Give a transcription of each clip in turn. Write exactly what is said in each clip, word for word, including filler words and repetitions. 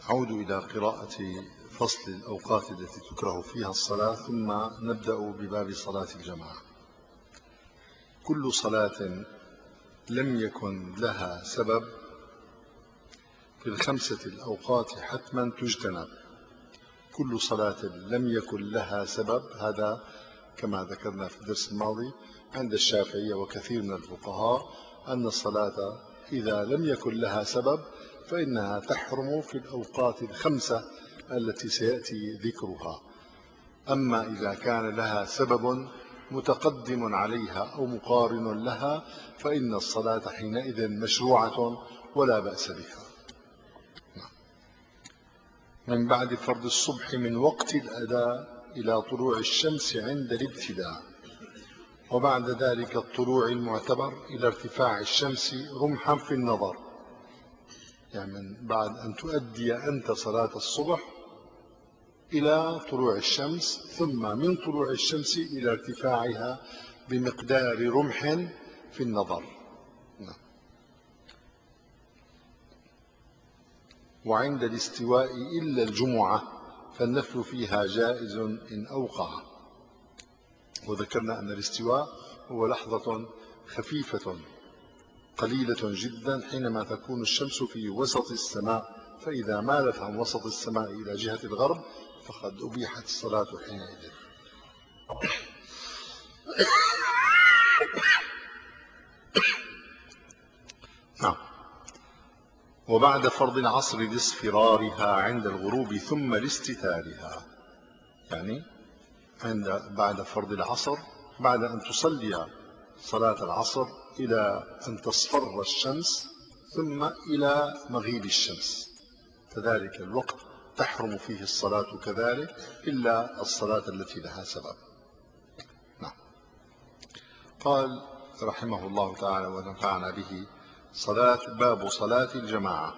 أعود إلى قراءة فصل الأوقات التي تكره فيها الصلاة، ثم نبدأ بباب صلاة الجماعة. كل صلاة لم يكن لها سبب في الخمسة الأوقات حتما تجتنب. كل صلاة لم يكن لها سبب، هذا كما ذكرنا في الدرس الماضي عند الشافعية وكثير من الفقهاء أن الصلاة إذا لم يكن لها سبب فإنها تحرم في الأوقات الخمسة التي سيأتي ذكرها. أما إذا كان لها سبب متقدم عليها أو مقارن لها فإن الصلاة حينئذ مشروعة ولا بأس بها. من بعد فرض الصبح من وقت الأداء إلى طلوع الشمس عند الابتداء، وبعد ذلك الطلوع المعتبر إلى ارتفاع الشمس رمحا في النظر، يعني من بعد أن تؤدي أنت صلاة الصبح إلى طلوع الشمس، ثم من طلوع الشمس إلى ارتفاعها بمقدار رمح في النظر. وعند الاستواء إلا الجمعة فالنفل فيها جائز إن أوقع. وذكرنا أن الاستواء هو لحظة خفيفة قليلة جدا حينما تكون الشمس في وسط السماء، فإذا مالت عن وسط السماء إلى جهة الغرب فقد أبيحت الصلاة حينئذ. نعم. وبعد فرض العصر لاصفرارها عند الغروب ثم لاستتارها، يعني عند بعد فرض العصر بعد أن تصلي صلاة العصر إلى أن تصفر الشمس ثم إلى مغيب الشمس، فذلك الوقت تحرم فيه الصلاة كذلك إلا الصلاة التي لها سبب. نعم. قال رحمه الله تعالى ونفعنا به: صلاة باب صلاة الجماعة.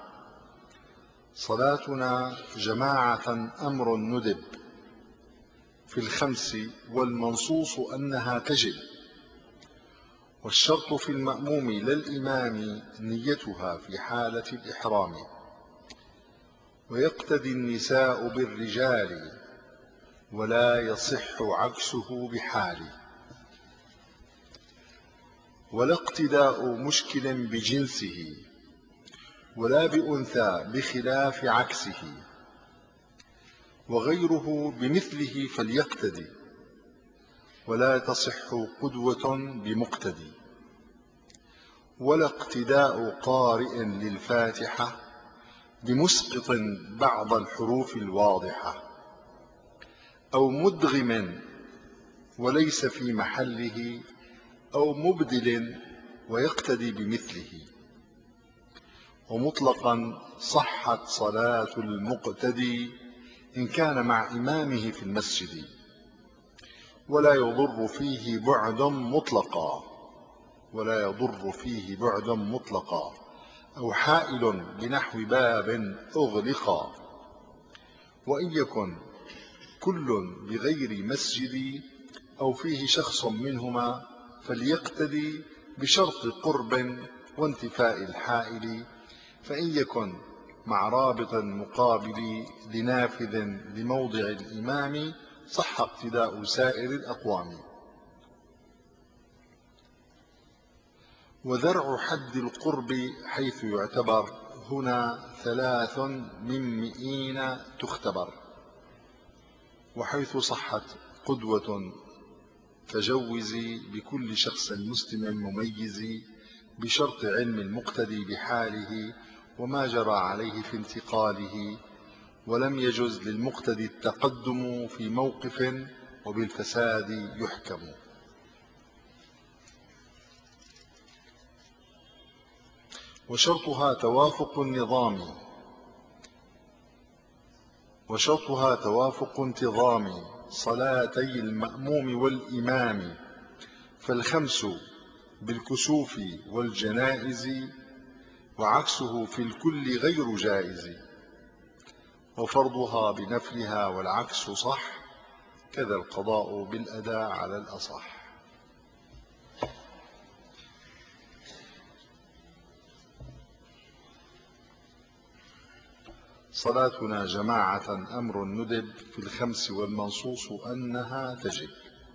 صلاتنا جماعة أمر ندب في الخمس، والمنصوص أنها تجب، والشرط في المأموم لا الإمام نيتها في حالة الإحرام، ويقتدي النساء بالرجال ولا يصح عكسه بحال، ولا اقتداء مشكل بجنسه ولا بأنثى بخلاف عكسه، وغيره بمثله فليقتدي، ولا تصح قدوة بمقتدي، ولا اقتداء قارئ للفاتحة بمسقط بعض الحروف الواضحة، أو مدغم وليس في محله، أو مبدل ويقتدي بمثله. ومطلقا صحت صلاة المقتدي إن كان مع إمامه في المسجد، ولا يضر فيه بعد مطلقا ولا يضر فيه بعد مطلقا أو حائل بنحو باب أغلقا، وإن يكن كل بغير مسجد أو فيه شخص منهما فليقتدي بشرط قرب وانتفاء الحائل، فإن يكن مع رابط مقابل لنافذ لموضع الإمام صح اقتداء سائر الأقوام. وذرع حد القرب حيث يعتبر هنا ثلاث من مئين تختبر، وحيث صحت قدوة فجوزي بكل شخص مسلم مميز بشرط علم المقتدي بحاله وما جرى عليه في انتقاله، ولم يجز للمقتدي التقدم في موقف وبالفساد يحكم. وشرطها توافق النظام وشرطها توافق انتظام صلاتي المأموم والإمام، فالخمس بالكسوف والجنائز، وعكسه في الكل غير جائز، وفرضها بنفلها والعكس صح، كذا القضاء بالأداء على الأصح. صلاتنا جماعة أمر ندب في الخمس والمنصوص أنها تجب.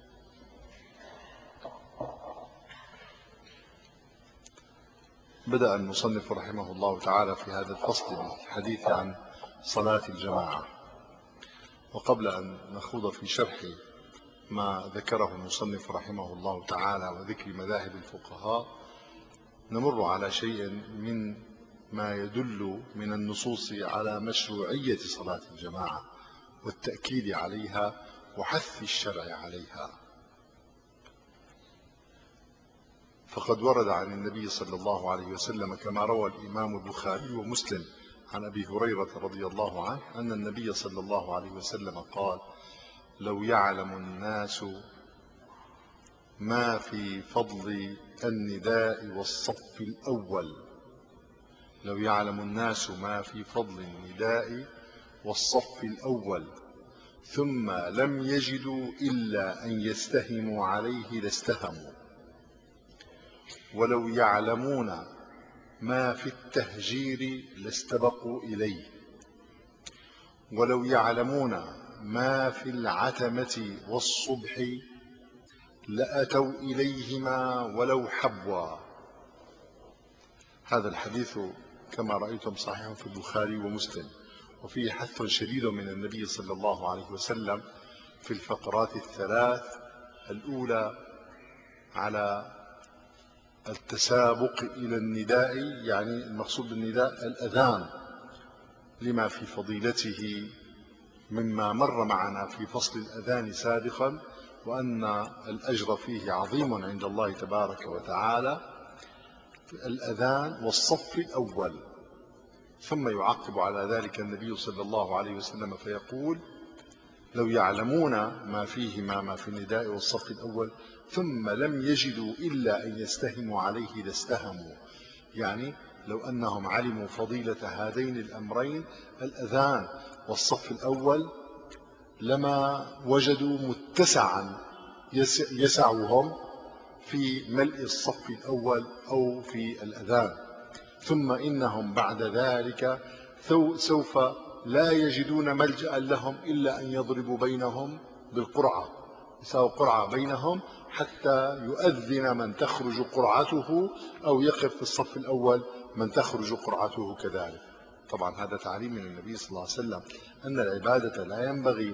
بدأ المصنف رحمه الله تعالى في هذا الفصل بالحديث عن صلاة الجماعة، وقبل أن نخوض في شرح ما ذكره المصنف رحمه الله تعالى وذكر مذاهب الفقهاء، نمر على شيء من ما يدل من النصوص على مشروعية صلاة الجماعة والتأكيد عليها وحث الشرع عليها. فقد ورد عن النبي صلى الله عليه وسلم كما روى الإمام البخاري ومسلم عن أبي هريرة رضي الله عنه أن النبي صلى الله عليه وسلم قال: لو يعلم الناس ما في فضل النداء والصف الأول لو يعلم الناس ما في فضل النداء والصف الأول ثم لم يجدوا إلا أن يستهموا عليه لاستهموا، ولو يعلمون ما في التهجير لاستبقوا إليه، ولو يعلمون ما في العتمة والصبح لأتوا إليهما ولو حبوا. هذا الحديث كما رأيتم صحيح في البخاري ومسلم، وفيه حث شديد من النبي صلى الله عليه وسلم في الفقرات الثلاث الأولى على التسابق إلى النداء، يعني المقصود بالنداء الأذان، لما في فضيلته مما مر معنا في فصل الأذان سابقا، وأن الأجر فيه عظيم عند الله تبارك وتعالى، الأذان والصف الأول. ثم يعقب على ذلك النبي صلى الله عليه وسلم فيقول: لو يعلمون ما فيهما ما في النداء والصف الأول ثم لم يجدوا إلا أن يستهموا عليه لاستهموا، يعني لو أنهم علموا فضيلة هذين الأمرين الأذان والصف الأول لما وجدوا متسعا يسعهم في ملء الصف الأول أو في الأذان، ثم إنهم بعد ذلك سوف لا يجدون ملجأ لهم إلا أن يضربوا بينهم بالقرعة، يساووا قرعة بينهم حتى يؤذن من تخرج قرعته أو يقف في الصف الأول من تخرج قرعته كذلك. طبعا هذا تعليم من النبي صلى الله عليه وسلم أن العبادة لا ينبغي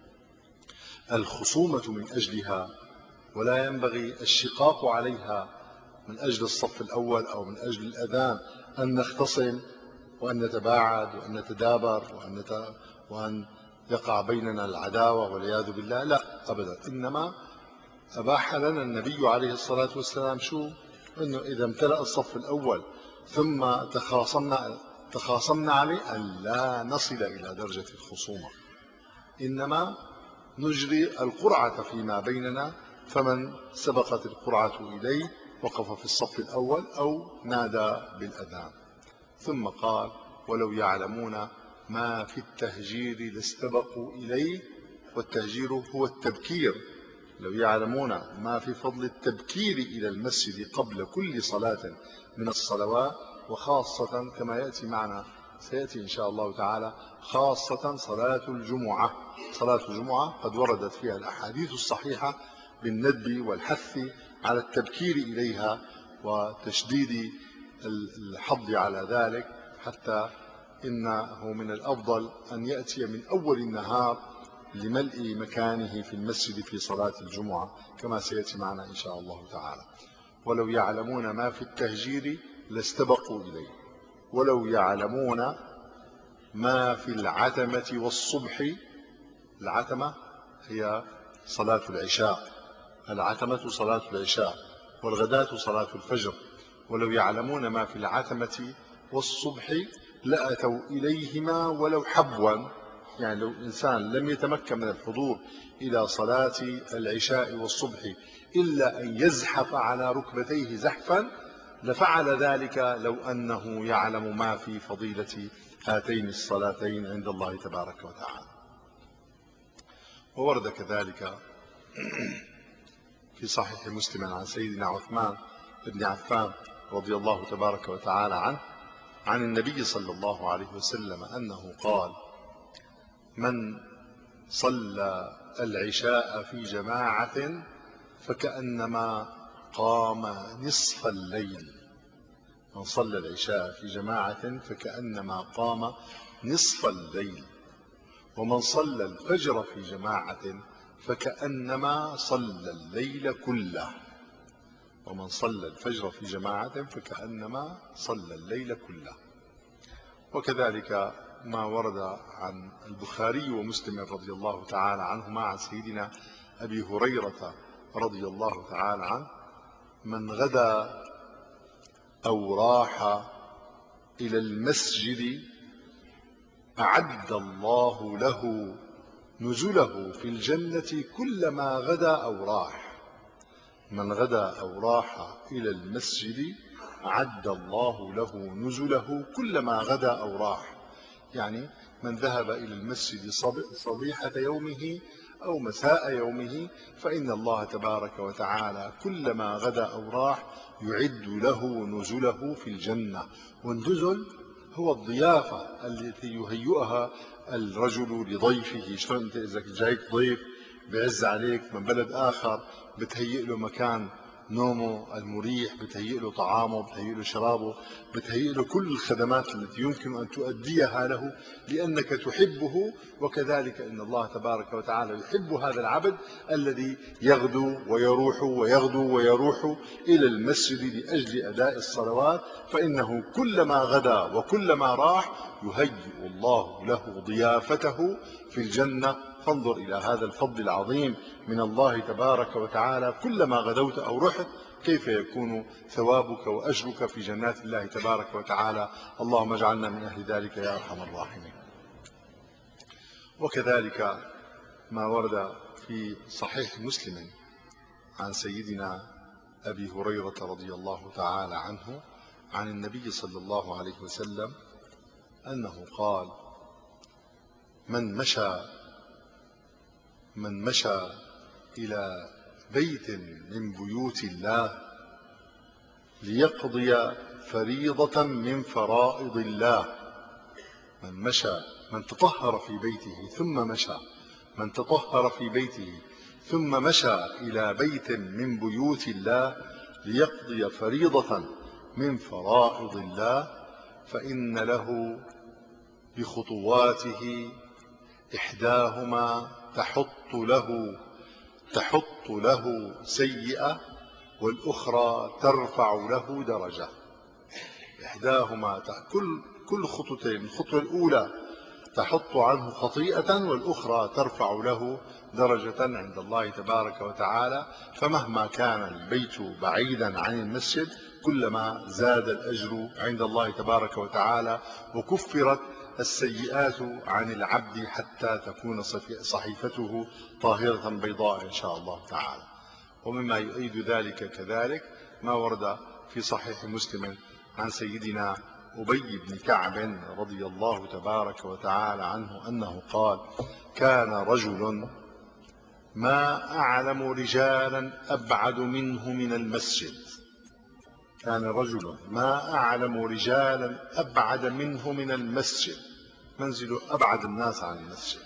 الخصومة من أجلها، ولا ينبغي الشقاق عليها من أجل الصف الأول أو من أجل الأذان، أن نختصم وأن نتباعد وأن نتدابر وأن, نت... وأن يقع بيننا العداوة والعياذ بالله، لا أبدا. إنما أباح لنا النبي عليه الصلاة والسلام شو؟ أنه إذا امتلأ الصف الأول ثم تخاصمنا تخاصمنا عليه أن لا نصل إلى درجة الخصومة، إنما نجري القرعة فيما بيننا، فمن سبقت القرعة إليه وقف في الصف الأول أو نادى بالأذان. ثم قال: ولو يعلمون ما في التهجير لاستبقوا إليه، والتهجير هو التبكير. لو يعلمون ما في فضل التبكير إلى المسجد قبل كل صلاة من الصلوات، وخاصة كما يأتي معنا سيأتي إن شاء الله تعالى خاصة صلاة الجمعة. صلاة الجمعة قد وردت فيها الأحاديث الصحيحة بالندب والحث على التبكير إليها وتشديد الحض على ذلك، حتى إنه من الأفضل أن يأتي من أول النهار لملء مكانه في المسجد في صلاة الجمعة كما سيأتي معنا إن شاء الله تعالى. ولو يعلمون ما في التهجير لاستبقوا إليه، ولو يعلمون ما في العتمة والصبح. العتمة هي صلاة العشاء، العتمة صلاة العشاء، والغداة صلاة الفجر. ولو يعلمون ما في العتمة والصبح لأتوا إليهما ولو حبوا، يعني لو إنسان لم يتمكن من الحضور إلى صلاة العشاء والصبح إلا أن يزحف على ركبتيه زحفا لفعل ذلك لو أنه يعلم ما في فضيلة هاتين الصلاتين عند الله تبارك وتعالى. وورد كذلك في صحيح مسلم عن سيدنا عثمان بن عفان رضي الله تبارك وتعالى عنه عن النبي صلى الله عليه وسلم أنه قال: من صلى العشاء في جماعة فكأنما قام نصف الليل. من صلى العشاء في جماعة فكأنما قام نصف الليل. ومن صلى الفجر في جماعة فكأنما صلى الليل كله. ومن صلى الفجر في جماعة فكأنما صلى الليل كله. وكذلك ما ورد عن البخاري ومسلم رضي الله تعالى عنهما عن سيدنا أبي هريرة رضي الله تعالى عنه: من غدا أو راح إلى المسجد أعد الله له نزله في الجنة كلما غدا أو راح. من غدا أو راح إلى المسجد أعد الله له نزله كلما غدا أو راح. يعني من ذهب إلى المسجد صبيحة يومه أو مساء يومه فإن الله تبارك وتعالى كلما غدا أو راح يعد له نزله في الجنة. والنزل هو الضيافة التي يهيئها الرجل لضيفه. شلون انت اذا جايك ضيف بعز عليك من بلد آخر بتهيئ له مكان نومه المريح، بتهيئ له طعامه، بتهيئ له شرابه، بتهيئ له كل الخدمات التي يمكن أن تؤديها له لأنك تحبه. وكذلك إن الله تبارك وتعالى يحب هذا العبد الذي يغدو ويروح ويغدو ويروح إلى المسجد لأجل أداء الصلوات، فإنه كلما غدا وكلما راح يهيئ الله له ضيافته في الجنة. فانظر إلى هذا الفضل العظيم من الله تبارك وتعالى. كلما غدوت أو رحت كيف يكون ثوابك وأجرك في جنات الله تبارك وتعالى. اللهم اجعلنا من أهل ذلك يا أرحم الراحمين. وكذلك ما ورد في صحيح مسلم عن سيدنا أبي هريرة رضي الله تعالى عنه عن النبي صلى الله عليه وسلم أنه قال: من مشى من مشى إلى بيت من بيوت الله ليقضي فريضة من فرائض الله. من مشى من تطهر في بيته ثم مشى من تطهر في بيته ثم مشى إلى بيت من بيوت الله ليقضي فريضة من فرائض الله فإن له بخطواته إحداهما تحط له تحط له سيئة والأخرى ترفع له درجة. إحداهما كل كل خطوتين، الخطوة الأولى تحط عنه خطيئة والأخرى ترفع له درجة عند الله تبارك وتعالى. فمهما كان البيت بعيدا عن المسجد كلما زاد الأجر عند الله تبارك وتعالى وكفرت السيئات عن العبد حتى تكون صحيفته طاهرة بيضاء إن شاء الله تعالى. ومما يؤيد ذلك كذلك ما ورد في صحيح مسلم عن سيدنا أبي بن كعب رضي الله تبارك وتعالى عنه أنه قال: كان رجل ما أعلم رجالا أبعد منه من المسجد كان رجل ما أعلم رجالا أبعد منه من المسجد منزل أبعد الناس عن المسجد،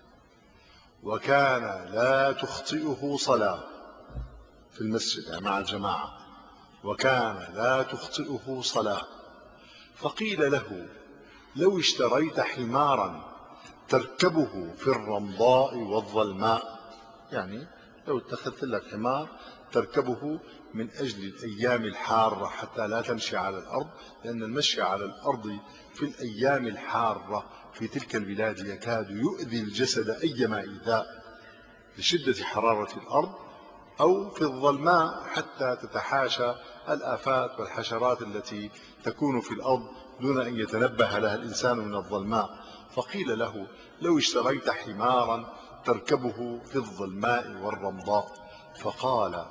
وكان لا تخطئه صلاة في المسجد يعني مع الجماعة، وكان لا تخطئه صلاة. فقيل له: لو اشتريت حمارا تركبه في الرمضاء والظلماء، يعني لو اتخذت لك حمار تركبه من أجل الأيام الحارة حتى لا تمشي على الأرض، لأن المشي على الأرض في الأيام الحارة في تلك البلاد يكاد يؤذي الجسد أيما إيذاء لشدة حرارة الأرض، أو في الظلماء حتى تتحاشى الآفات والحشرات التي تكون في الأرض دون أن يتنبه لها الإنسان من الظلماء. فقيل له: لو اشتريت حمارا تركبه في الظلماء والرمضاء. فقال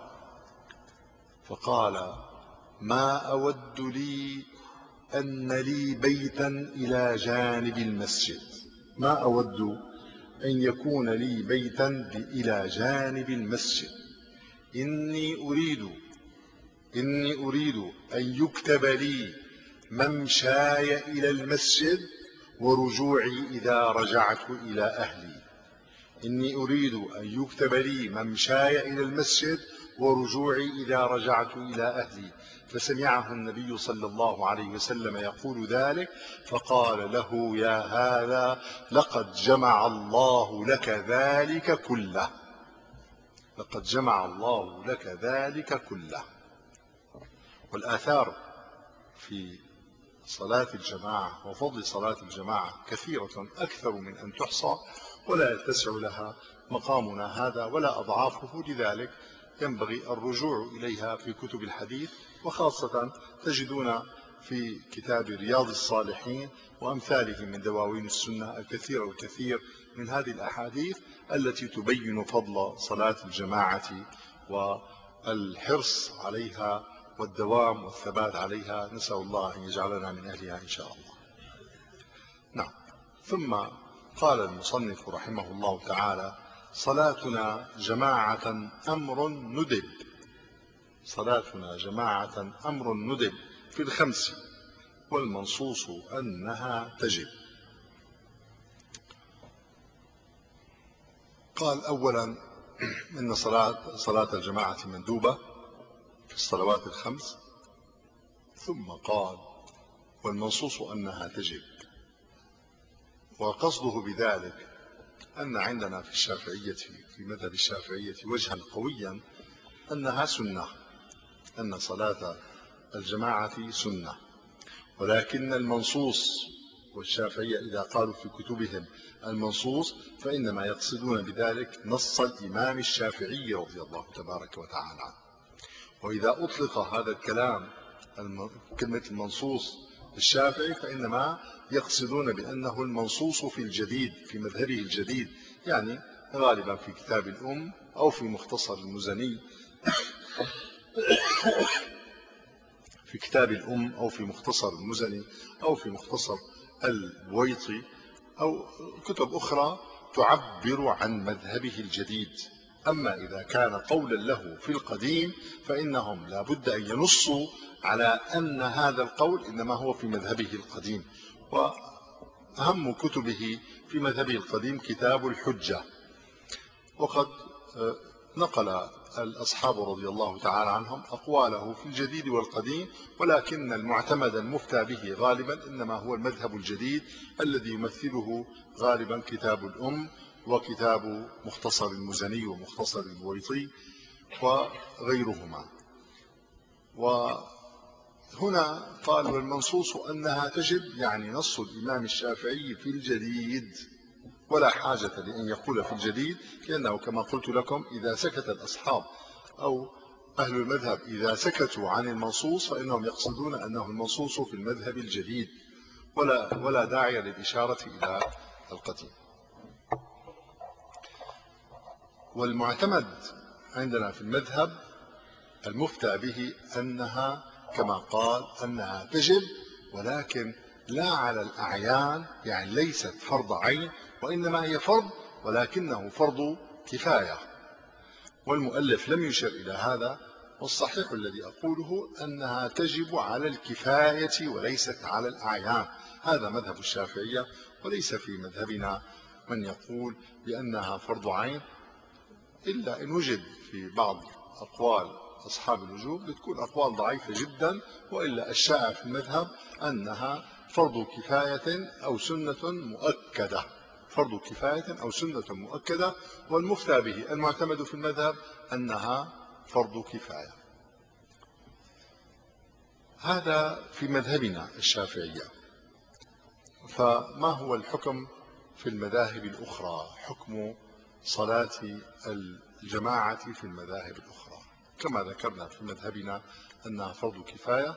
فقال ما أود لي أن لي بيتا إلى جانب المسجد ما أود أن يكون لي بيتا إلى جانب المسجد إني أريد إني أريد أن يكتب لي ممشاي إلى المسجد ورجوعي إذا رجعت إلى أهلي. إني أريد أن يكتب لي ممشاي إلى المسجد ورجوعي إذا رجعت إلى أهلي. فسمعه النبي صلى الله عليه وسلم يقول ذلك، فقال له: يا هذا لقد جمع الله لك ذلك كله، لقد جمع الله لك ذلك كله. والآثار في صلاة الجماعة وفضل صلاة الجماعة كثيرة أكثر من أن تحصى، ولا يتسع لها مقامنا هذا ولا أضعافه. لذلك ينبغي الرجوع إليها في كتب الحديث، وخاصة تجدون في كتاب رياض الصالحين وأمثاله من دواوين السنة الكثير والكثير من هذه الأحاديث التي تبين فضل صلاة الجماعة والحرص عليها والدوام والثبات عليها. نسأل الله أن يجعلنا من أهلها إن شاء الله. نعم. ثم قال المصنف رحمه الله تعالى: صلاتنا جماعة أمر ندب. صلاتنا جماعة أمر ندب في الخمس، والمنصوص أنها تجب. قال أولا إن صلاة, صلاة الجماعة مندوبة في الصلوات الخمس، ثم قال: والمنصوص أنها تجب. وقصده بذلك أن عندنا في الشافعية في مذهب الشافعية وجها قويا أنها سنة، أن صلاة الجماعة سنة، ولكن المنصوص، والشافعية إذا قالوا في كتبهم المنصوص فإنما يقصدون بذلك نص الإمام الشافعي رضي الله تبارك وتعالى عنه. وإذا أطلق هذا الكلام كلمة المنصوص الشافعي فإنما يقصدون بأنه المنصوص في الجديد، في مذهبه الجديد، يعني غالبا في كتاب الأم أو في مختصر المزني في كتاب الأم أو في مختصر المزني أو في مختصر البويطي أو كتب أخرى تعبر عن مذهبه الجديد. أما إذا كان قولا له في القديم فإنهم لا بد أن ينصوا على أن هذا القول إنما هو في مذهبه القديم. وأهم كتبه في مذهبه القديم كتاب الحجة، وقد نقل الأصحاب رضي الله تعالى عنهم أقواله في الجديد والقديم، ولكن المعتمد المفتى به غالبا إنما هو المذهب الجديد الذي يمثله غالبا كتاب الأم وكتاب مختصر المزني ومختصر البويطي وغيرهما. وهنا قال: والمنصوص أنها تجب، يعني نص الإمام الشافعي في الجديد، ولا حاجة لأن يقول في الجديد، لأنه كما قلت لكم إذا سكت الأصحاب أو أهل المذهب إذا سكتوا عن المنصوص فإنهم يقصدون أنه المنصوص في المذهب الجديد، ولا, ولا داعي للإشارة إلى القديم. والمعتمد عندنا في المذهب المفتى به أنها كما قال أنها تجب، ولكن لا على الأعيان، يعني ليست فرض عين، وإنما هي فرض ولكنه فرض كفاية. والمؤلف لم يشر إلى هذا، والصحيح الذي أقوله أنها تجب على الكفاية وليست على الأعيان. هذا مذهب الشافعية، وليس في مذهبنا من يقول بأنها فرض عين، إلا إن وجد في بعض أقوال أصحاب الوجوب بتكون أقوال ضعيفة جدا، وإلا الشائع في المذهب أنها فرض كفاية أو سنة مؤكدة، فرض كفاية أو سنة مؤكدة. والمفتى به المعتمد في المذهب أنها فرض كفاية. هذا في مذهبنا الشافعية. فما هو الحكم في المذاهب الأخرى؟ حكم صلاة الجماعة في المذاهب الأخرى كما ذكرنا في مذهبنا أنها فرض كفاية،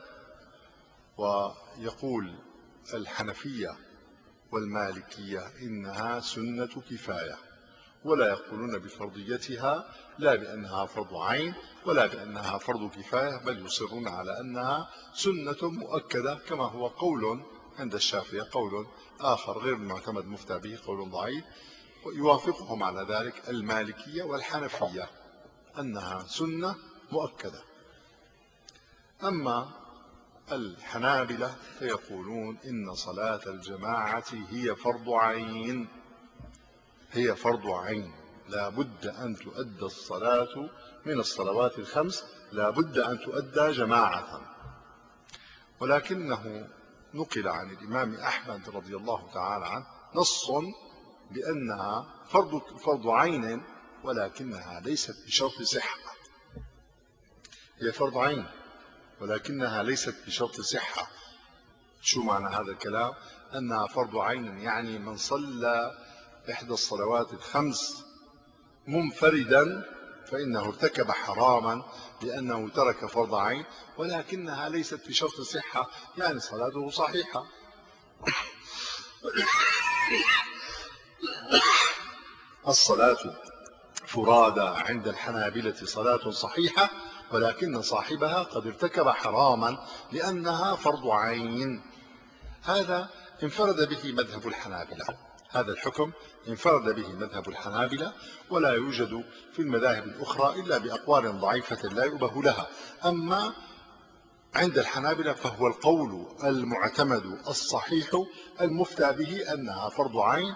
ويقول الحنفية والمالكية إنها سنة كفاية، ولا يقولون بفرضيتها لا بأنها فرض عين ولا بأنها فرض كفاية، بل يصرون على أنها سنة مؤكدة، كما هو قول عند الشافعية، قول آخر غير المعتمد مفتى به، قول ضعيف، ويوافقهم على ذلك المالكية والحنفية أنها سنة مؤكدة. أما الحنابلة فيقولون إن صلاة الجماعة هي فرض عين، هي فرض عين، لا بد أن تؤدى الصلاة من الصلوات الخمس، لا بد أن تؤدى جماعة. ولكنه نقل عن الإمام أحمد رضي الله تعالى عنه نص بأنها فرض, فرض عين ولكنها ليست بشرط صحة. هي فرض عين ولكنها ليست بشرط صحة. شو معنى هذا الكلام؟ أنها فرض عين يعني من صلى إحدى الصلوات الخمس منفردا فإنه ارتكب حراما لأنه ترك فرض عين، ولكنها ليست بشرط صحة، يعني صلاته صحيحة. الصلاة فرادى عند الحنابلة صلاة صحيحة، ولكن صاحبها قد ارتكب حراما لأنها فرض عين. هذا انفرد به مذهب الحنابلة، هذا الحكم انفرد به مذهب الحنابلة، ولا يوجد في المذاهب الأخرى إلا بأقوال ضعيفة لا يؤبه لها. أما عند الحنابلة فهو القول المعتمد الصحيح المفتى به أنها فرض عين،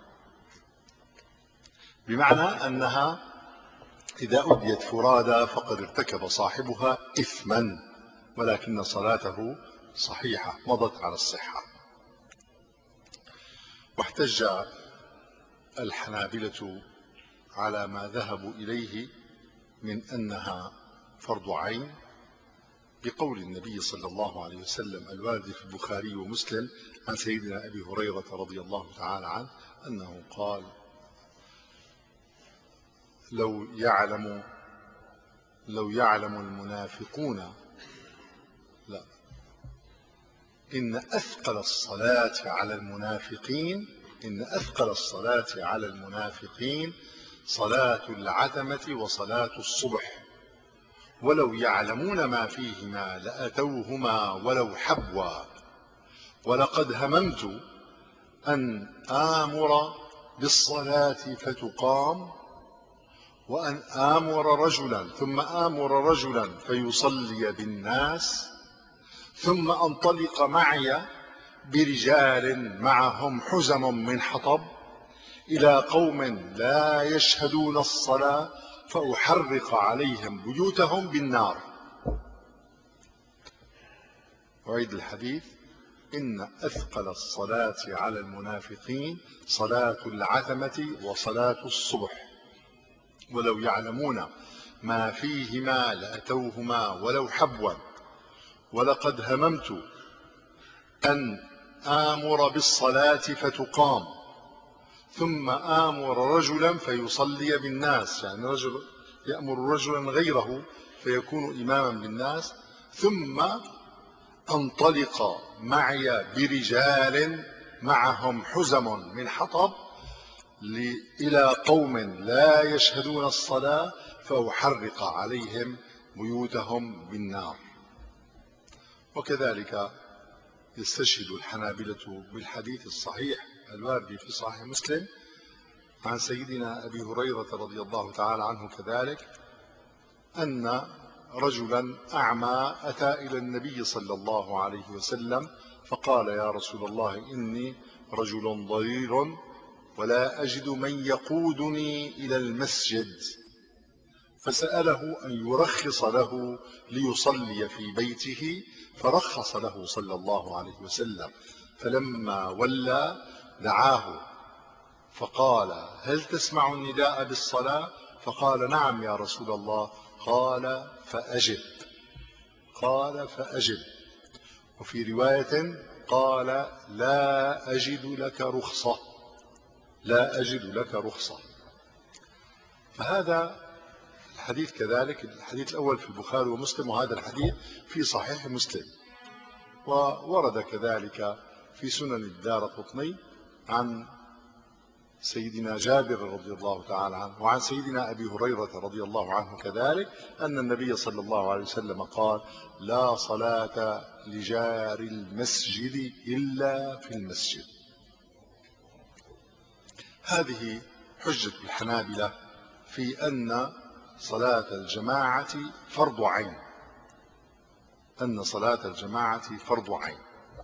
بمعنى أنها إذا أديت فرادى فقد ارتكب صاحبها إثما، ولكن صلاته صحيحة مضت على الصحة. واحتج الحنابلة على ما ذهبوا إليه من أنها فرض عين بقول النبي صلى الله عليه وسلم الوارد في البخاري ومسلم عن سيدنا أبي هريرة رضي الله تعالى عنه أنه قال: لو يعلم لو يعلم المنافقون لا إن أثقل الصلاة على المنافقين إن أثقل الصلاة على المنافقين صلاة العتمة وصلاة الصبح، ولو يعلمون ما فيهما لأتوهما ولو حبوا، ولقد هممت أن آمر بالصلاة فتقام، وأن آمر رجلا ثم آمر رجلا فيصلي بالناس، ثم أنطلق معي برجال معهم حزم من حطب إلى قوم لا يشهدون الصلاة فأحرق عليهم بيوتهم بالنار. أعيد الحديث: إن أثقل الصلاة على المنافقين صلاة العتمة وصلاة الصبح، ولو يعلمون ما فيهما لأتوهما ولو حبوا، ولقد هممت أن آمر بالصلاة فتقام، ثم آمر رجلا فيصلي بالناس، يعني رجل يأمر رجلا غيره فيكون إماما بالناس، ثم أنطلق معي برجال معهم حزم من حطب إلى قوم لا يشهدون الصلاة فأحرق عليهم بيوتهم بالنار. وكذلك يستشهد الحنابلة بالحديث الصحيح الوارد في صحيح مسلم عن سيدنا أبي هريرة رضي الله تعالى عنه كذلك أن رجلا أعمى أتى إلى النبي صلى الله عليه وسلم فقال: يا رسول الله، إني رجل ضرير ولا أجد من يقودني إلى المسجد، فسأله أن يرخص له ليصلي في بيته، فرخص له صلى الله عليه وسلم. فلما ولى دعاه فقال: هل تسمع النداء بالصلاة؟ فقال: نعم يا رسول الله. قال: فأجب قال فأجب وفي رواية قال: لا أجد لك رخصة لا أجد لك رخصة. فهذا الحديث كذلك، الحديث الأول في البخاري ومسلم، وهذا الحديث في صحيح مسلم، وورد كذلك في سنن الدارقطني عن سيدنا جابر رضي الله تعالى عنه وعن سيدنا أبي هريرة رضي الله عنه كذلك أن النبي صلى الله عليه وسلم قال: لا صلاة لجار المسجد إلا في المسجد. هذه حجة الحنابلة في أن صلاة الجماعة فرض عين. أن صلاة الجماعة فرض عين،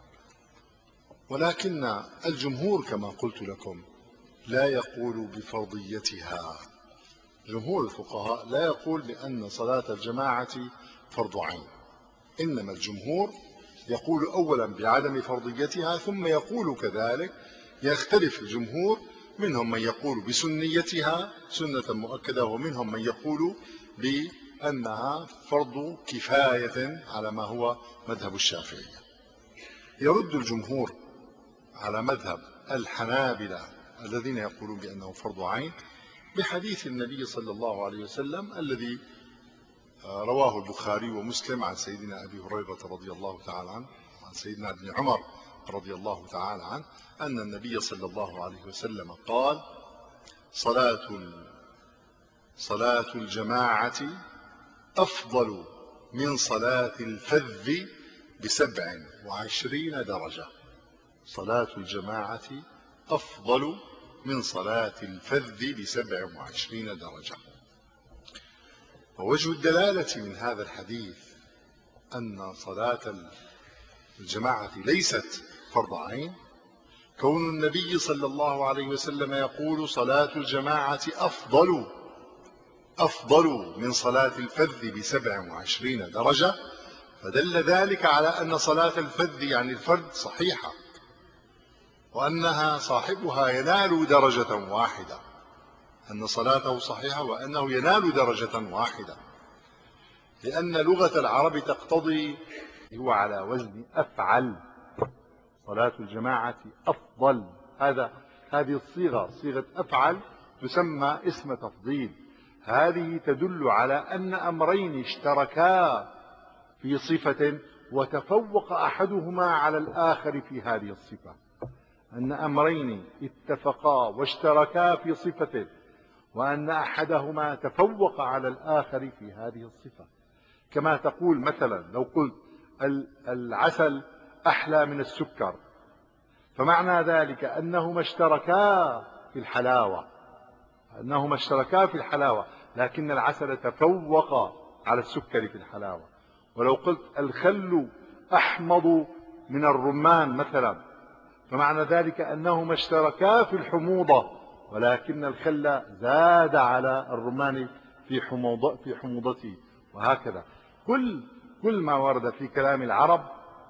ولكن الجمهور كما قلت لكم لا يقول بفرضيتها. جمهور الفقهاء لا يقول بأن صلاة الجماعة فرض عين، إنما الجمهور يقول أولا بعدم فرضيتها، ثم يقول كذلك يختلف الجمهور، منهم من يقول بسنيتها سنة مؤكدة، ومنهم من يقول بأنها فرض كفاية على ما هو مذهب الشافعية. يرد الجمهور على مذهب الحنابلة الذين يقولون بأنه فرض عين بحديث النبي صلى الله عليه وسلم الذي رواه البخاري ومسلم عن سيدنا أبي هريرة رضي الله تعالى عنه، عن سيدنا ابن عمر رضي الله تعالى عنه، أن النبي صلى الله عليه وسلم قال: صلاة صلاة الجماعة أفضل من صلاة الفذ بسبع وعشرين درجة. صلاة الجماعة أفضل من صلاة الفذ بسبع وعشرين درجة. ووجه الدلالة من هذا الحديث أن صلاة الجماعة ليست فرض عين كون النبي صلى الله عليه وسلم يقول: صلاة الجماعة أفضل أفضل من صلاة الفذ بسبع وعشرين درجة، فدل ذلك على أن صلاة الفذ يعني الفرد صحيحة، وأنها صاحبها ينال درجة واحدة، أن صلاته صحيحة وأنه ينال درجة واحدة، لأن لغة العرب تقتضي، هو على وزن أفعل. صلاة الجماعة أفضل، هذا هذه الصيغة صيغة أفعل تسمى اسم تفضيل. هذه تدل على أن أمرين اشتركا في صفة وتفوق أحدهما على الآخر في هذه الصفة، أن أمرين اتفقا واشتركا في صفة وأن أحدهما تفوق على الآخر في هذه الصفة. كما تقول مثلا لو قلت العسل أحلى من السكر، فمعنى ذلك أنهما اشتركا في الحلاوة، أنهما اشتركا في الحلاوة، لكن العسل تفوق على السكر في الحلاوة. ولو قلت الخل أحمض من الرمان مثلا، فمعنى ذلك أنهما اشتركا في الحموضة، ولكن الخل زاد على الرمان في حموضة في حموضته، وهكذا. كل كل ما ورد في كلام العرب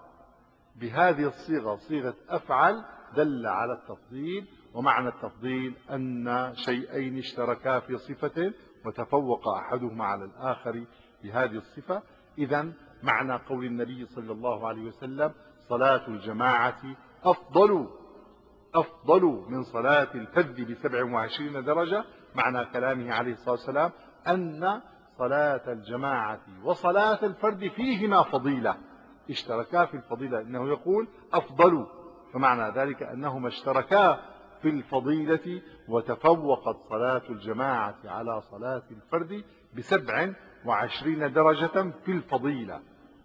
بهذه الصيغة صيغة أفعل دل على التفضيل، ومعنى التفضيل أن شيئين اشتركا في صفة وتفوق أحدهما على الآخر في هذه الصفة. إذن معنى قول النبي صلى الله عليه وسلم: صلاة الجماعة أفضل أفضل من صلاة الفذ بسبع وعشرين درجة، معنى كلامه عليه الصلاة والسلام أن صلاة الجماعة وصلاة الفرد فيهما فضيلة، اشتركا في الفضيلة، إنه يقول أفضل، فمعنى ذلك أنهما اشتركا في الفضيلة، وتفوقت صلاة الجماعة على صلاة الفرد بسبع وعشرين درجة في الفضيلة.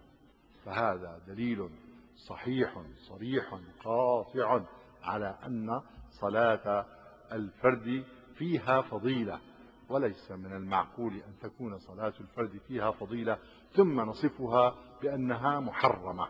فهذا دليل صحيح صريح قاطع على أن صلاة الفرد فيها فضيلة، وليس من المعقول أن تكون صلاة الفرد فيها فضيلة ثم نصفها بأنها محرمة.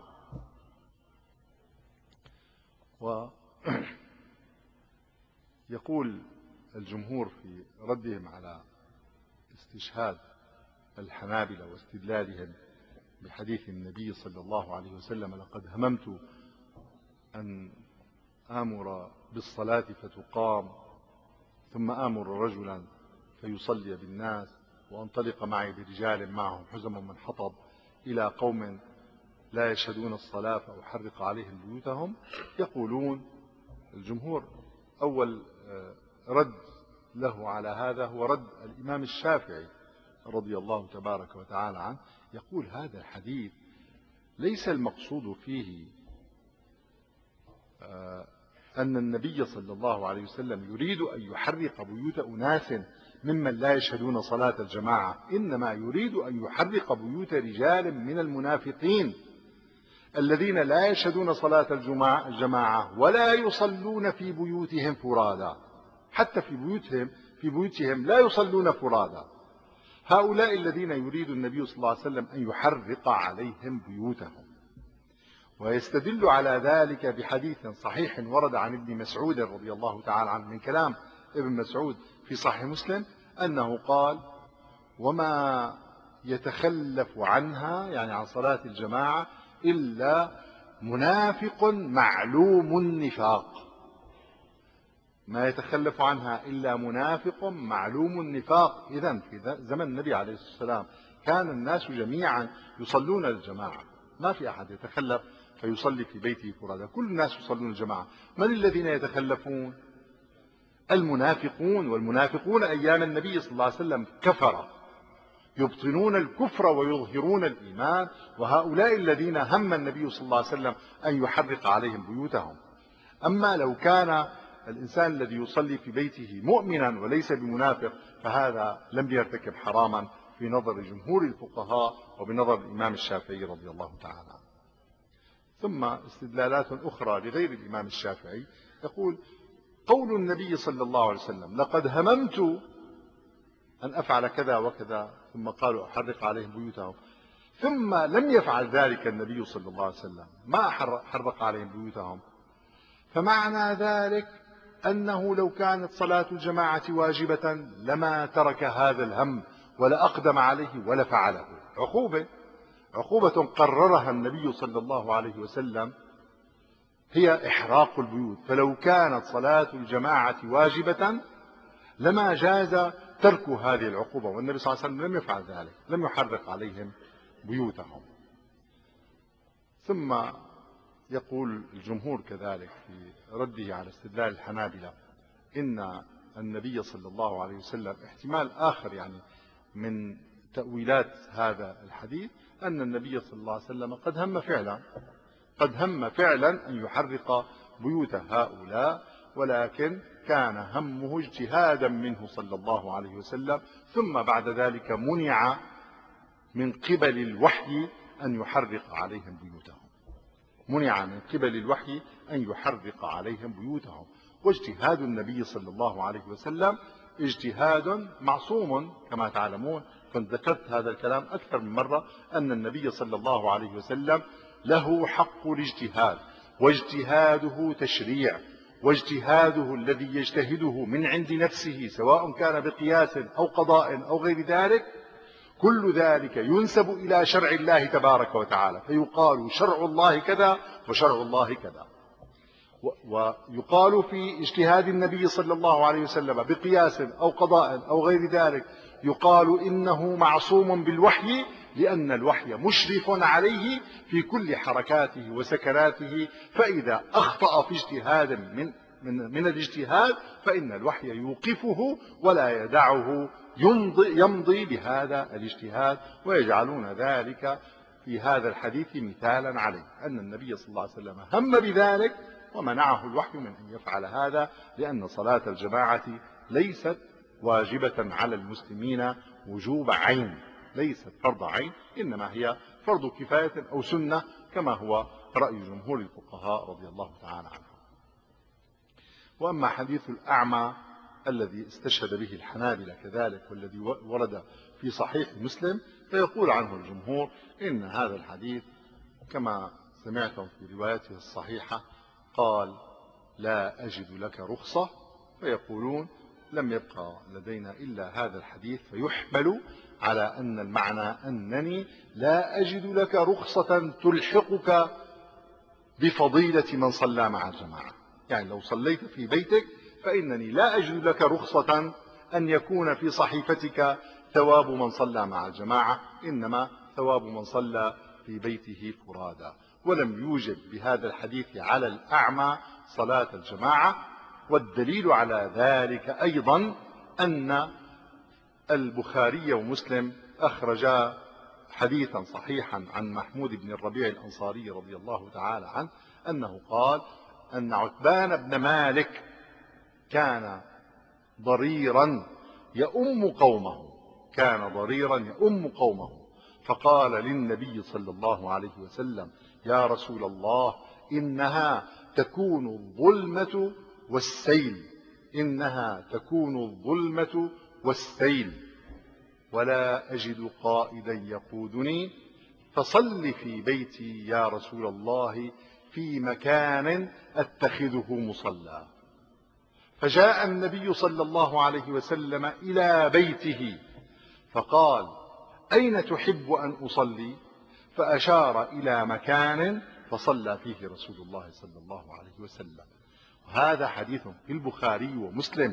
ويقول الجمهور في ردهم على استشهاد الحنابلة واستدلالهم بحديث النبي صلى الله عليه وسلم: لقد هممت أن آمر بالصلاة فتقام، ثم آمر رجلا فيصلي بالناس، وانطلق معي برجال معهم حزم من حطب إلى قوم لا يشهدون الصلاة فأحرق عليهم بيوتهم. يقولون الجمهور أول رد له على هذا هو رد الإمام الشافعي رضي الله تبارك وتعالى عنه، يقول هذا الحديث ليس المقصود فيه أن النبي صلى الله عليه وسلم يريد أن يحرق بيوت أناس ممن لا يشهدون صلاة الجماعة، إنما يريد أن يحرق بيوت رجال من المنافقين الذين لا يشهدون صلاة الجماعة ولا يصلون في بيوتهم فرادا، حتى في بيوتهم في بيوتهم لا يصلون فرادا. هؤلاء الذين يريد النبي صلى الله عليه وسلم أن يحرق عليهم بيوتهم، ويستدل على ذلك بحديث صحيح ورد عن ابن مسعود رضي الله تعالى عنه من كلام ابن مسعود في صحيح مسلم أنه قال: وما يتخلف عنها، يعني عن صلاة الجماعة، إلا منافق معلوم النفاق. ما يتخلف عنها إلا منافق معلوم النفاق. إذن في زمن النبي عليه الصلاة والسلام كان الناس جميعا يصلون الجماعة، ما في أحد يتخلف فيصلي في بيته فرادى، كل الناس يصلون الجماعة. من الذين يتخلفون؟ المنافقون. والمنافقون أيام النبي صلى الله عليه وسلم كفر، يبطنون الكفر ويظهرون الإيمان، وهؤلاء الذين هم النبي صلى الله عليه وسلم أن يحرق عليهم بيوتهم. أما لو كان الإنسان الذي يصلي في بيته مؤمنا وليس بمنافق فهذا لم يرتكب حراما في نظر جمهور الفقهاء وبنظر الإمام الشافعي رضي الله تعالى عنه. ثم استدلالات أخرى لغير الإمام الشافعي، يقول: قول النبي صلى الله عليه وسلم: لقد هممت أن أفعل كذا وكذا، ثم قالوا أحرق عليهم بيوتهم، ثم لم يفعل ذلك النبي صلى الله عليه وسلم، ما حرق عليهم بيوتهم، فمعنى ذلك أنه لو كانت صلاة الجماعة واجبة لما ترك هذا الهم ولا أقدم عليه ولا فعله. عقوبة عقوبة قررها النبي صلى الله عليه وسلم هي إحراق البيوت. فلو كانت صلاة الجماعة واجبة لما جاز ترك هذه العقوبة، والنبي صلى الله عليه وسلم لم يفعل ذلك، لم يحرق عليهم بيوتهم. ثم يقول الجمهور كذلك في رده على استدلال الحنابلة إن النبي صلى الله عليه وسلم احتمال آخر يعني من تأويلات هذا الحديث أن النبي صلى الله عليه وسلم قد هم فعلا قد هم فعلا أن يحرق بيوت هؤلاء، ولكن كان همه اجتهادا منه صلى الله عليه وسلم، ثم بعد ذلك منع من قبل الوحي أن يحرق عليهم بيوتهم منع من قبل الوحي أن يحرق عليهم بيوتهم. واجتهاد النبي صلى الله عليه وسلم اجتهاد معصوم كما تعلمون، كنت ذكرت هذا الكلام أكثر من مرة، أن النبي صلى الله عليه وسلم له حق الاجتهاد، واجتهاده تشريع، واجتهاده الذي يجتهده من عند نفسه سواء كان بقياس أو قضاء أو غير ذلك، كل ذلك ينسب إلى شرع الله تبارك وتعالى، فيقال شرع الله كذا وشرع الله كذا. ويقال في اجتهاد النبي صلى الله عليه وسلم بقياس أو قضاء أو غير ذلك، يقال إنه معصوم بالوحي، لأن الوحي مشرف عليه في كل حركاته وسكناته، فإذا أخطأ في اجتهاد من من, من الاجتهاد فإن الوحي يوقفه ولا يدعه يمضي, يمضي بهذا الاجتهاد، ويجعلون ذلك في هذا الحديث مثالا عليه أن النبي صلى الله عليه وسلم هم بذلك ومنعه الوحي من أن يفعل هذا، لأن صلاة الجماعة ليست واجبة على المسلمين وجوب عين، ليست فرض عين، إنما هي فرض كفاية أو سنة كما هو رأي جمهور الفقهاء رضي الله تعالى عنهم. وأما حديث الأعمى الذي استشهد به الحنابلة كذلك والذي ورد في صحيح مسلم، فيقول عنه الجمهور إن هذا الحديث كما سمعتم في روايته الصحيحة قال: لا أجد لك رخصة، فيقولون لم يبقى لدينا إلا هذا الحديث، فيحمل على أن المعنى أنني لا أجد لك رخصة تلحقك بفضيلة من صلى مع الجماعة. يعني لو صليت في بيتك فإنني لا أجد لك رخصة أن يكون في صحيفتك ثواب من صلى مع الجماعة، إنما ثواب من صلى في بيته فرادى. ولم يوجب بهذا الحديث على الأعمى صلاة الجماعة. والدليل على ذلك أيضا أن البخاري ومسلم أخرجا حديثا صحيحا عن محمود بن الربيع الأنصاري رضي الله تعالى عنه أنه قال أن عتبان بن مالك كان ضريرا يؤم قومه كان ضريرا يؤم قومه فقال للنبي صلى الله عليه وسلم: يا رسول الله، إنها تكون الظلمة والسيل إنها تكون الظلمة والسيل ولا أجد قائدا يقودني، فصل في بيتي يا رسول الله في مكان أتخذه مصلى. فجاء النبي صلى الله عليه وسلم إلى بيته فقال: أين تحب أن أصلي؟ فأشار إلى مكان فصلى فيه رسول الله صلى الله عليه وسلم. وهذا حديث في البخاري ومسلم،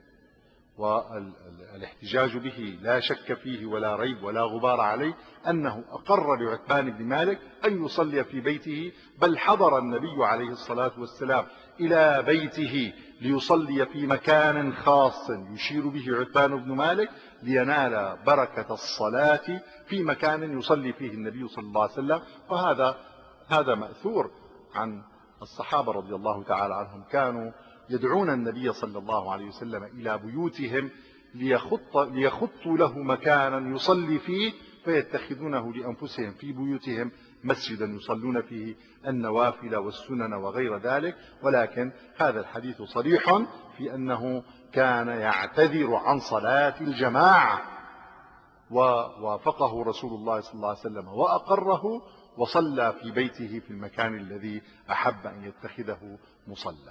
والاحتجاج به لا شك فيه ولا ريب ولا غبار عليه أنه أقر لعتبان بن مالك أن يصلي في بيته، بل حضر النبي عليه الصلاة والسلام إلى بيته ليصلي في مكان خاص يشير به عتبان بن مالك لينال بركة الصلاة في مكان يصلي فيه النبي صلى الله عليه وسلم. وهذا هذا مأثور عن الصحابة رضي الله تعالى عنهم، كانوا يدعون النبي صلى الله عليه وسلم إلى بيوتهم ليخط ليخطوا له مكانا يصلي فيه، فيتخذونه لأنفسهم في بيوتهم مسجدا يصلون فيه النوافل والسنن وغير ذلك. ولكن هذا الحديث صريح في أنه كان يعتذر عن صلاة الجماعة، ووافقه رسول الله صلى الله عليه وسلم وأقره، وصلى في بيته في المكان الذي أحب أن يتخذه مصلى.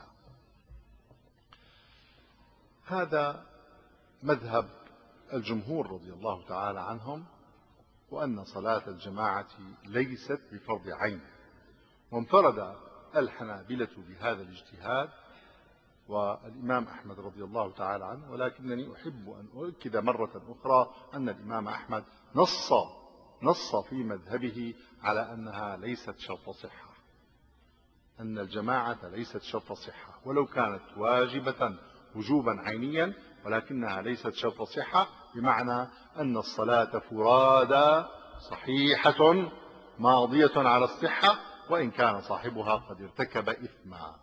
هذا مذهب الجمهور رضي الله تعالى عنهم، وأن صلاة الجماعة ليست بفرض عين. وانفرد الحنابلة بهذا الاجتهاد والإمام أحمد رضي الله تعالى عنه، ولكنني أحب أن أؤكد مرة أخرى أن الإمام أحمد نص نص في مذهبه على أنها ليست شرط صحة، أن الجماعة ليست شرط صحة، ولو كانت واجبة وجوبا عينيا ولكنها ليست شرط صحة، بمعنى أن الصلاة فرادى صحيحة ماضية على الصحة وإن كان صاحبها قد ارتكب إثما.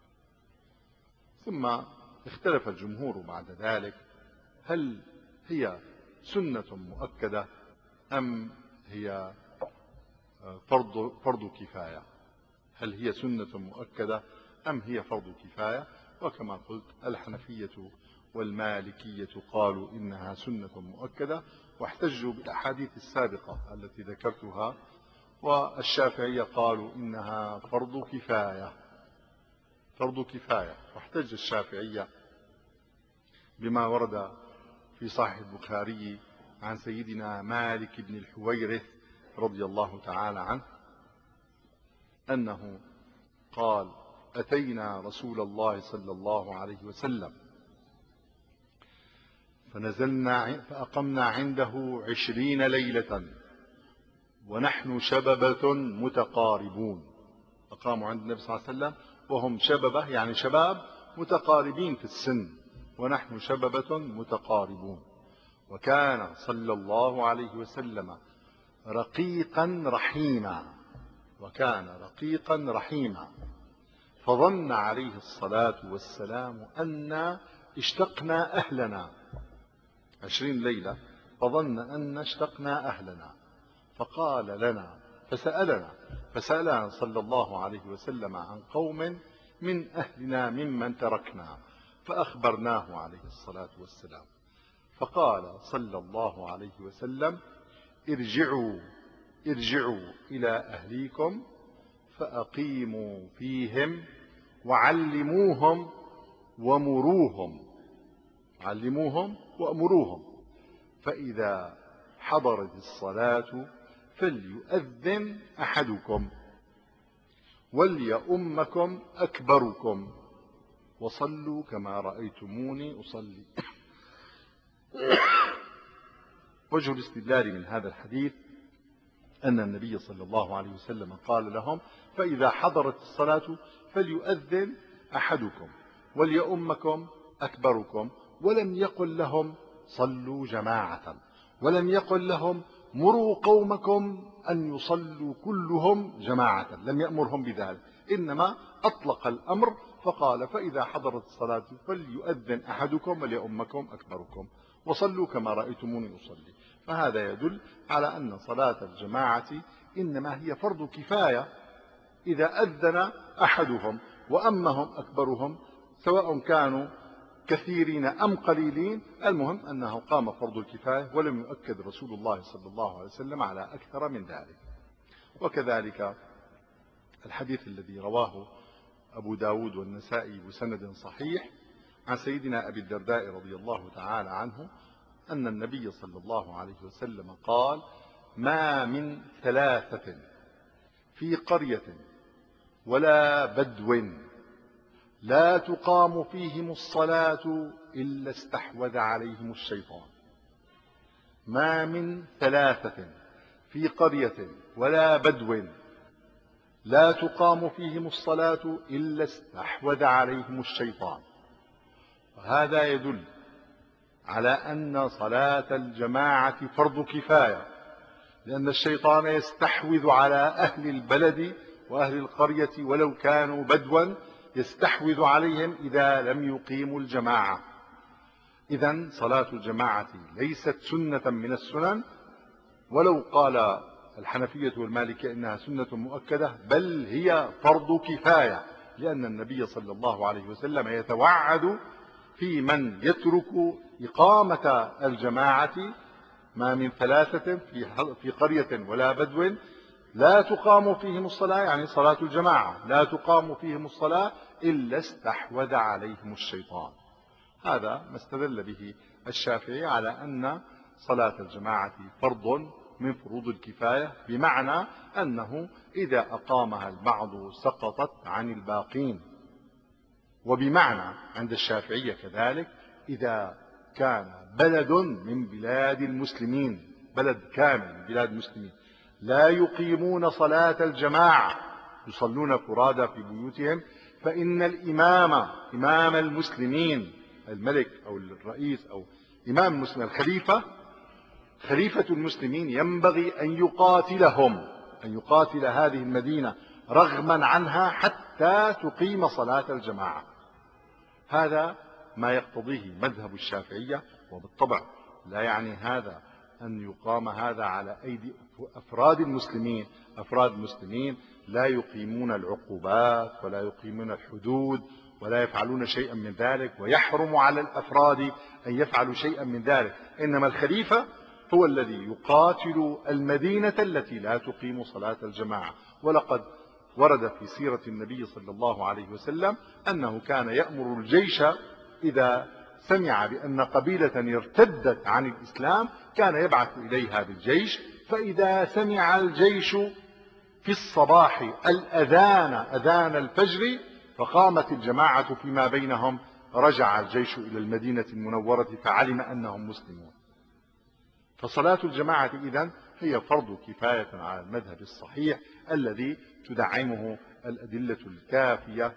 ثم اختلف الجمهور بعد ذلك هل هي سنة مؤكدة أم هي فرض فرض كفاية، هل هي سنة مؤكدة أم هي فرض كفاية؟ وكما قلت الحنفية والمالكية قالوا إنها سنة مؤكدة واحتجوا بالأحاديث السابقة التي ذكرتها، والشافعية قالوا إنها فرض كفاية فرض كفاية واحتج الشافعية بما ورد في صحيح البخاري عن سيدنا مالك بن الحويرث رضي الله تعالى عنه أنه قال: أتينا رسول الله صلى الله عليه وسلم فنزلنا فأقمنا عنده عشرين ليلة ونحن شببة متقاربون. أقاموا عند النبي صلى الله عليه وسلم وهم شببة يعني شباب متقاربين في السن، ونحن شببة متقاربون. وكان صلى الله عليه وسلم رقيقا رحيما وكان رقيقا رحيما فظن عليه الصلاة والسلام أن اشتقنا أهلنا عشرين ليلة، فظن أن اشتقنا أهلنا فقال لنا فسألنا فسألنا صلى الله عليه وسلم عن قوم من أهلنا ممن تركنا، فأخبرناه عليه الصلاة والسلام، فقال صلى الله عليه وسلم: ارجعوا ارجعوا إلى أهليكم فأقيموا فيهم وعلموهم ومروهم علموهم وأمروهم فإذا حضرت الصلاة فليؤذن أحدكم وليؤمكم أكبركم وصلوا كما رأيتموني أصلي. وجه الاستدلال من هذا الحديث أن النبي صلى الله عليه وسلم قال لهم: فإذا حضرت الصلاة فليؤذن أحدكم وليؤمكم أكبركم، ولم يقل لهم صلوا جماعة، ولم يقل لهم مروا قومكم أن يصلوا كلهم جماعة، لم يأمرهم بذلك، إنما أطلق الأمر فقال: فإذا حضرت الصلاة فليؤذن أحدكم وليؤمكم أكبركم وصلوا كما رأيتموني أصلي. فهذا يدل على أن صلاة الجماعة إنما هي فرض كفاية، إذا أذن أحدهم وأمهم أكبرهم سواء كانوا كثيرين أم قليلين، المهم أنه قام فرض الكفاية، ولم يؤكد رسول الله صلى الله عليه وسلم على أكثر من ذلك. وكذلك الحديث الذي رواه أبو داود والنسائي بسند صحيح عن سيدنا أبي الدرداء رضي الله تعالى عنه أن النبي صلى الله عليه وسلم قال: ما من ثلاثة في قرية ولا بدو لا تقام فيهم الصلاة إلا استحوذ عليهم الشيطان. ما من ثلاثة في قرية ولا بدو لا تقام فيهم الصلاة إلا استحوذ عليهم الشيطان. وهذا يدل على أن صلاة الجماعة فرض كفاية، لأن الشيطان يستحوذ على أهل البلد وأهل القرية ولو كانوا بدوا، يستحوذ عليهم إذا لم يقيموا الجماعة. إذن صلاة الجماعة ليست سنة من السنن، ولو قال الحنفية والمالكية إنها سنة مؤكدة، بل هي فرض كفاية، لأن النبي صلى الله عليه وسلم يتوعد في من يترك إقامة الجماعة: ما من ثلاثة في قرية ولا بدو لا تقام فيهم الصلاة، يعني صلاة الجماعة لا تقام فيهم الصلاة إلا استحوذ عليهم الشيطان. هذا ما استدل به الشافعي على أن صلاة الجماعة فرض من فروض الكفاية، بمعنى أنه إذا أقامها البعض سقطت عن الباقين. وبمعنى عند الشافعية كذلك إذا كان بلد من بلاد المسلمين، بلد كامل من بلاد المسلمين، لا يقيمون صلاة الجماعة، يصلون فرادى في بيوتهم، فإن الإمام إمام المسلمين، الملك أو الرئيس أو إمام المسلمين، الخليفة خليفة المسلمين، ينبغي أن يقاتلهم، أن يقاتل هذه المدينة رغما عنها حتى تقيم صلاة الجماعة. هذا ما يقتضيه مذهب الشافعية. وبالطبع لا يعني هذا أن يقام هذا على أيدي أفراد المسلمين. أفراد المسلمين لا يقيمون العقوبات ولا يقيمون الحدود ولا يفعلون شيئا من ذلك، ويحرم على الأفراد أن يفعلوا شيئا من ذلك، إنما الخليفة هو الذي يقاتل المدينة التي لا تقيم صلاة الجماعة. ولقد ورد في سيرة النبي صلى الله عليه وسلم أنه كان يأمر الجيش إذا سمع بأن قبيلة ارتدت عن الإسلام كان يبعث إليها بالجيش، فإذا سمع الجيش في الصباح الأذان أذان الفجر فقامت الجماعة فيما بينهم، رجع الجيش إلى المدينة المنورة فعلم أنهم مسلمون. فصلاة الجماعة إذن هي فرض كفاية على المذهب الصحيح الذي تدعمه الأدلة الكافية،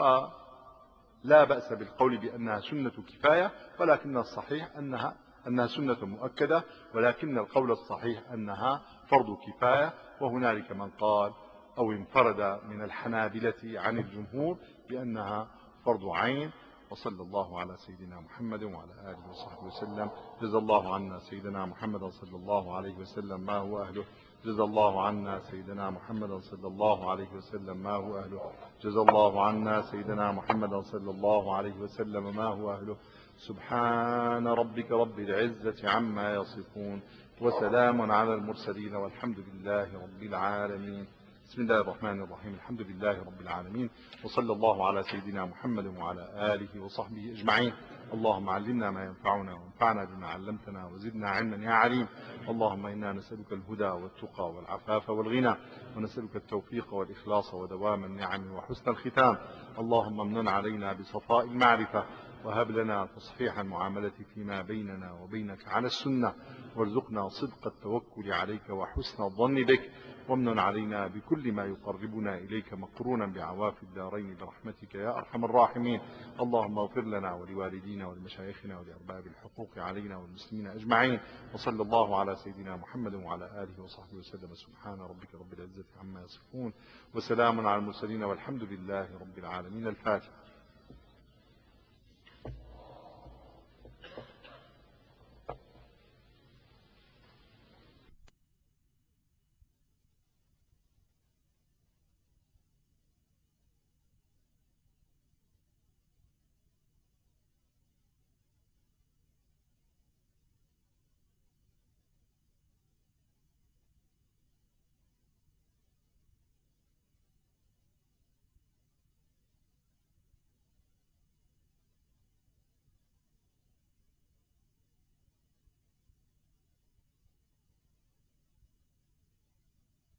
ولا بأس بالقول بأنها سنة كفاية، ولكن الصحيح أنها أنها سنة مؤكدة، ولكن القول الصحيح أنها فرض كفاية. وهنالك من قال أو انفرد من الحنابلة عن الجمهور بأنها فرض عين. وصلى الله على سيدنا محمد وعلى آله وصحبه وسلم. جزا الله عنا سيدنا محمد صلى الله عليه وسلم ما هو أهله. جزا الله عنا سيدنا محمد صلى الله عليه وسلم ما هو أهله. جزا الله عنا سيدنا محمد صلى الله عليه وسلم ما هو أهله. سبحان ربك رب العزة عما يصفون، وسلام على المرسلين، والحمد لله رب العالمين. بسم الله الرحمن الرحيم. الحمد لله رب العالمين، وصلى الله على سيدنا محمد وعلى آله وصحبه أجمعين. اللهم علمنا ما ينفعنا وانفعنا بما علمتنا وزدنا علما يا عليم. اللهم إنا نسألك الهدى والتقى والعفاف والغنى، ونسألك التوفيق والإخلاص ودوام النعم وحسن الختام. اللهم امنن علينا بصفاء المعرفة، وهب لنا تصحيح المعاملة فيما بيننا وبينك على السنة، وارزقنا صدق التوكل عليك وحسن الظن بك، وامنن علينا بكل ما يقربنا إليك مقرونا بعواف الدارين برحمتك يا أرحم الراحمين. اللهم اغفر لنا ولوالدينا ولمشايخنا ولأرباب الحقوق علينا والمسلمين أجمعين. وصلى الله على سيدنا محمد وعلى آله وصحبه وسلم. سبحان ربك رب العزة عما يصفون، وسلام على المرسلين، والحمد لله رب العالمين. الفاتحة.